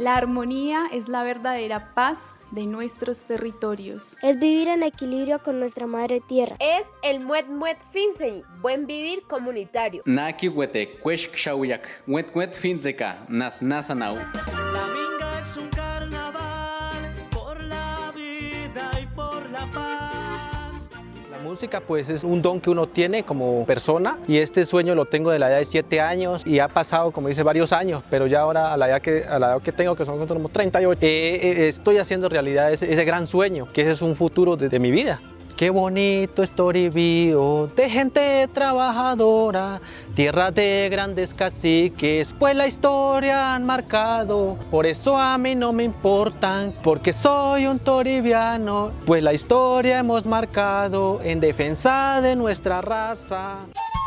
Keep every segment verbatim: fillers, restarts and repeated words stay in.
La armonía es la verdadera paz de nuestros territorios. Es vivir en equilibrio con nuestra madre tierra. Es el muet muet finsei, buen vivir comunitario. Naki wete kuesh kshawiyak, wet wet finseka, nas nasanau. La minga es un carnaval por la vida y por la paz. La música pues es un don que uno tiene como persona y este sueño lo tengo de la edad de siete años y ha pasado, como dice, varios años, pero ya ahora a la edad que, a la edad que tengo, que son como treinta y ocho, eh, eh, estoy haciendo realidad ese, ese gran sueño, que ese es un futuro de, de mi vida. Qué bonito es Toribío, de gente trabajadora, tierra de grandes caciques, pues la historia han marcado. Por eso a mí no me importan, porque soy un toribiano, pues la historia hemos marcado en defensa de nuestra raza.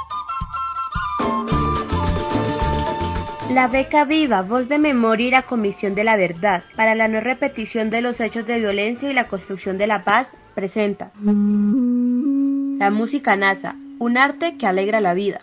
La beca Viva, Voz de Memoria y la Comisión de la Verdad, para la no repetición de los hechos de violencia y la construcción de la paz, presenta la música nasa, un arte que alegra la vida.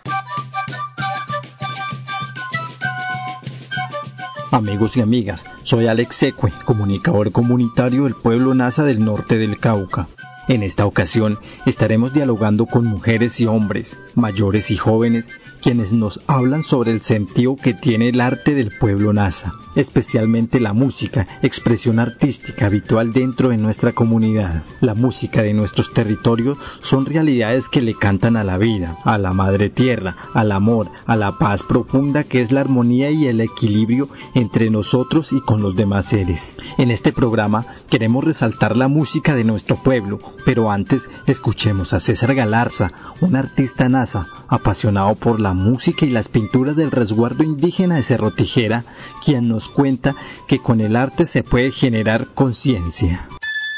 Amigos y amigas, soy Alex Secue, comunicador comunitario del pueblo nasa del norte del Cauca. En esta ocasión estaremos dialogando con mujeres y hombres, mayores y jóvenes, quienes nos hablan sobre el sentido que tiene el arte del pueblo nasa, especialmente la música, expresión artística habitual dentro de nuestra comunidad. La música de nuestros territorios son realidades que le cantan a la vida, a la madre tierra, al amor, a la paz profunda que es la armonía y el equilibrio entre nosotros y con los demás seres. En este programa queremos resaltar la música de nuestro pueblo, pero antes escuchemos a César Galarza, un artista nasa apasionado por la música y las pinturas del resguardo indígena de Cerro Tijera, quien nos cuenta que con el arte se puede generar conciencia.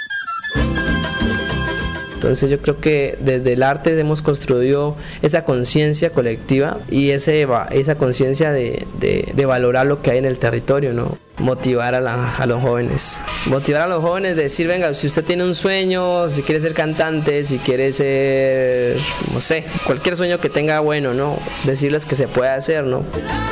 Entonces yo creo que desde el arte hemos construido esa conciencia colectiva y ese, esa conciencia de, de, de valorar lo que hay en el territorio, ¿no? Motivar a, la, a los jóvenes. Motivar a los jóvenes, decir, venga, si usted tiene un sueño, si quiere ser cantante, si quiere ser, no sé, cualquier sueño que tenga bueno, ¿no? Decirles que se puede hacer, ¿no?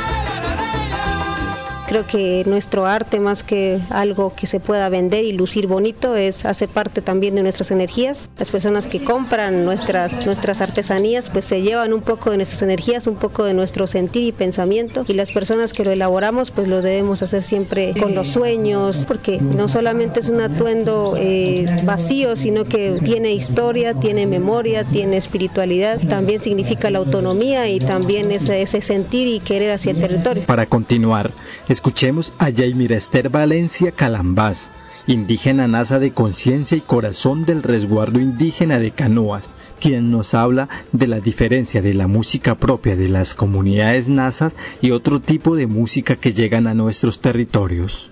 Creo que nuestro arte, más que algo que se pueda vender y lucir bonito, es hace parte también de nuestras energías. Las personas que compran nuestras, nuestras artesanías pues se llevan un poco de nuestras energías, un poco de nuestro sentir y pensamiento, y las personas que lo elaboramos pues lo debemos hacer siempre con los sueños, porque no solamente es un atuendo eh, vacío, sino que tiene historia, tiene memoria, tiene espiritualidad, también significa la autonomía y también ese, ese sentir y querer hacia el territorio. Para continuar, escuchemos a Yaimira Esther Valencia Calambás, indígena nasa de conciencia y corazón del resguardo indígena de Canoas, quien nos habla de la diferencia de la música propia de las comunidades nasas y otro tipo de música que llegan a nuestros territorios.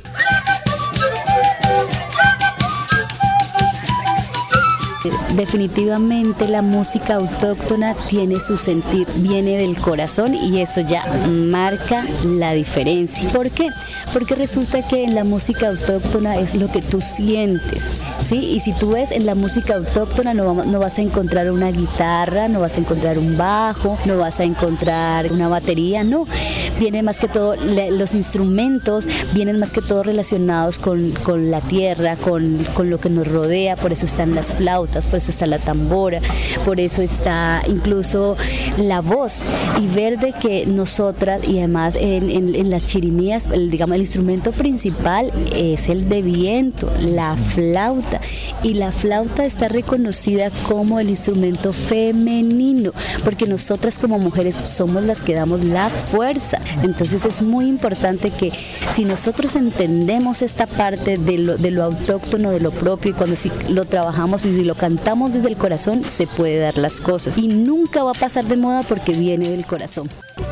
Definitivamente la música autóctona tiene su sentir, viene del corazón y eso ya marca la diferencia. ¿Por qué? Porque resulta que en la música autóctona es lo que tú sientes, ¿sí? Y si tú ves en la música autóctona no, vamos, no vas a encontrar una guitarra, no vas a encontrar un bajo, no vas a encontrar una batería, no. Viene más que todo, los instrumentos vienen más que todo relacionados con, con la tierra, con, con lo que nos rodea, por eso están las flautas, por eso está la tambora, por eso está incluso la voz, y ver de que nosotras, y además en, en, en las chirimías, el, digamos el instrumento principal es el de viento, la flauta, y la flauta está reconocida como el instrumento femenino, porque nosotras como mujeres somos las que damos la fuerza. Entonces es muy importante que si nosotros entendemos esta parte de lo, de lo autóctono, de lo propio, y cuando si lo trabajamos y si lo cantamos desde el corazón, se puede dar las cosas y nunca va a pasar de moda porque viene del corazón.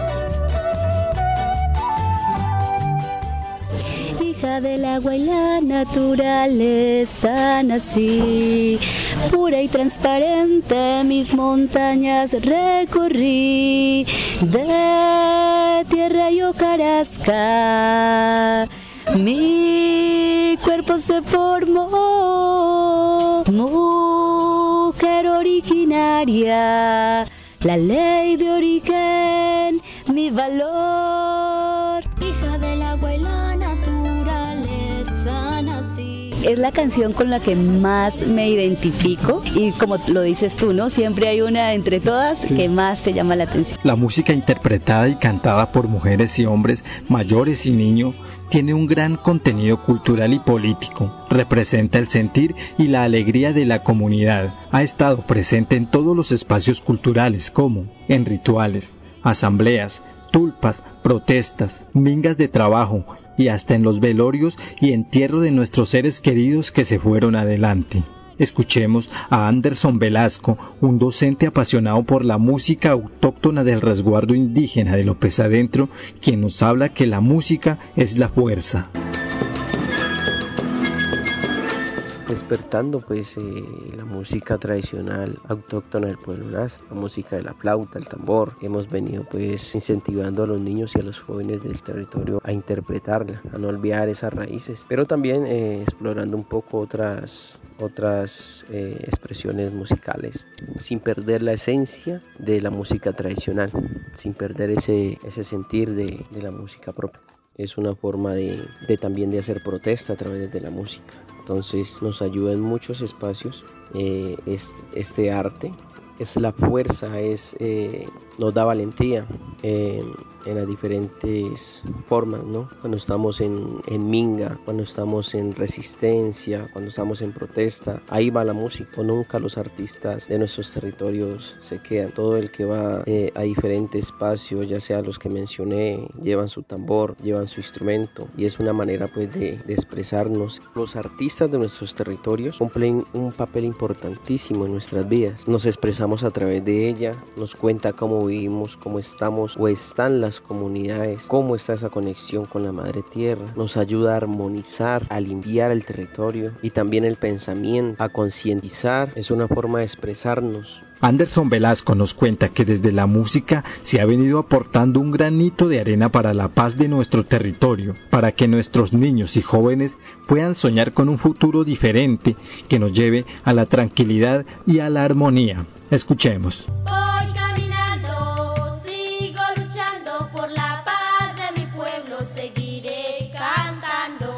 Hija del agua y la naturaleza nací, pura y transparente mis montañas recorrí, de tierra y hojarasca mi cuerpo se formó, mujer originaria, la ley de origen, mi valor. Hija del agua y la naturaleza es la canción con la que más me identifico y como lo dices tú, ¿no? Siempre hay una entre todas sí. que más te llama la atención. La música interpretada y cantada por mujeres y hombres, mayores y niños, tiene un gran contenido cultural y político. Representa el sentir y la alegría de la comunidad. Ha estado presente en todos los espacios culturales como en rituales, asambleas, tulpas, protestas, mingas de trabajo y hasta en los velorios y entierro de nuestros seres queridos que se fueron adelante. Escuchemos a Anderson Velasco, un docente apasionado por la música autóctona del resguardo indígena de López Adentro, quien nos habla que la música es la fuerza. Despertando pues eh, la música tradicional autóctona del pueblo Nasa, la música de la flauta, el tambor. Hemos venido pues incentivando a los niños y a los jóvenes del territorio a interpretarla, a no olvidar esas raíces, pero también eh, explorando un poco otras otras eh, expresiones musicales, sin perder la esencia de la música tradicional, sin perder ese, ese sentir de, de la música propia. Es una forma de, de también de hacer protesta a través de la música. Entonces nos ayuda en muchos espacios eh, es, este arte, es la fuerza, es, eh, nos da valentía eh, en las diferentes formas, ¿no? Cuando estamos en, en minga, cuando estamos en resistencia, cuando estamos en protesta, ahí va la música. Nunca los artistas de nuestros territorios se quedan. Todo el que va eh, a diferentes espacios, ya sea los que mencioné, llevan su tambor, llevan su instrumento y es una manera pues de, de expresarnos. Los artistas de nuestros territorios cumplen un papel importantísimo en nuestras vidas. Nos expresamos a través de ella, nos cuenta cómo vivimos, cómo estamos o están las comunidades, cómo está esa conexión con la madre tierra, nos ayuda a armonizar, a limpiar el territorio y también el pensamiento, a concientizar, es una forma de expresarnos. Anderson Velasco nos cuenta que desde la música se ha venido aportando un granito de arena para la paz de nuestro territorio, para que nuestros niños y jóvenes puedan soñar con un futuro diferente que nos lleve a la tranquilidad y a la armonía. Escuchemos. Voy caminando, sigo luchando por la paz de mi pueblo, seguiré cantando.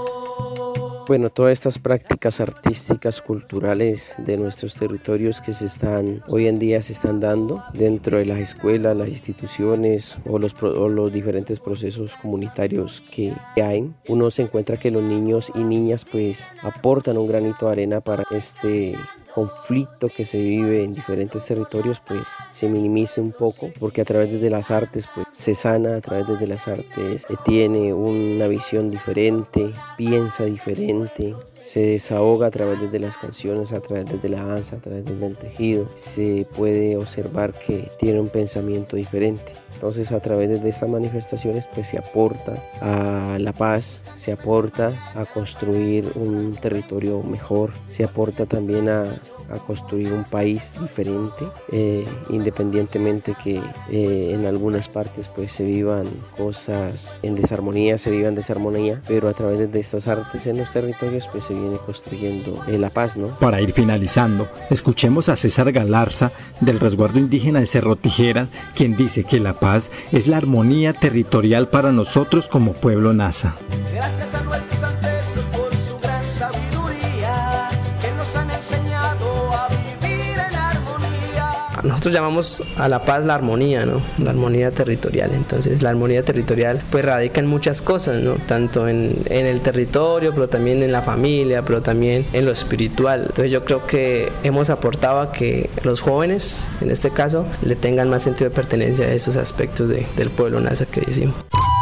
Bueno, todas estas prácticas artísticas, culturales de nuestros territorios que se están, hoy en día se están dando dentro de las escuelas, las instituciones o los, o los diferentes procesos comunitarios que hay, uno se encuentra que los niños y niñas pues aportan un granito de arena para este conflicto que se vive en diferentes territorios pues se minimice un poco, porque a través de las artes pues se sana, a través de las artes se tiene una visión diferente, piensa diferente, se desahoga a través de las canciones, a través de la danza, a través del tejido, se puede observar que tiene un pensamiento diferente. Entonces a través de estas manifestaciones pues se aporta a la paz, se aporta a construir un territorio mejor, se aporta también a a construir un país diferente, eh, independientemente que eh, en algunas partes pues se vivan cosas en desarmonía, se vivan desarmonía, pero a través de estas artes en los territorios pues se viene construyendo eh, la paz, ¿no? Para ir finalizando, escuchemos a César Galarza del resguardo indígena de Cerro Tijeras, quien dice que la paz es la armonía territorial para nosotros como pueblo Nasa. Gracias a nuestros ancestros por su gran sabiduría que nos han enseñado a vivir en armonía. Nosotros llamamos a la paz la armonía, ¿no? La armonía territorial. Entonces la armonía territorial pues radica en muchas cosas, ¿no? Tanto en, en el territorio, pero también en la familia, pero también en lo espiritual. Entonces yo creo que hemos aportado a que los jóvenes, en este caso, le tengan más sentido de pertenencia a esos aspectos de, del pueblo Nasa que decimos.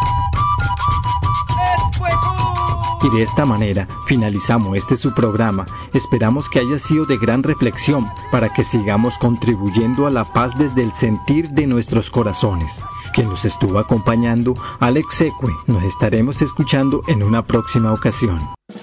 Y de esta manera finalizamos este su programa. Esperamos que haya sido de gran reflexión para que sigamos contribuyendo a la paz desde el sentir de nuestros corazones. Quien nos estuvo acompañando, Alex Secue. Nos estaremos escuchando en una próxima ocasión.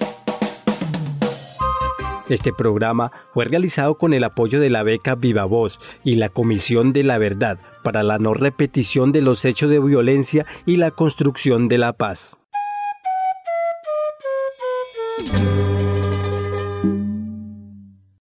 Este programa fue realizado con el apoyo de la beca Viva Voz y la Comisión de la Verdad para la no repetición de los hechos de violencia y la construcción de la paz. Thank you.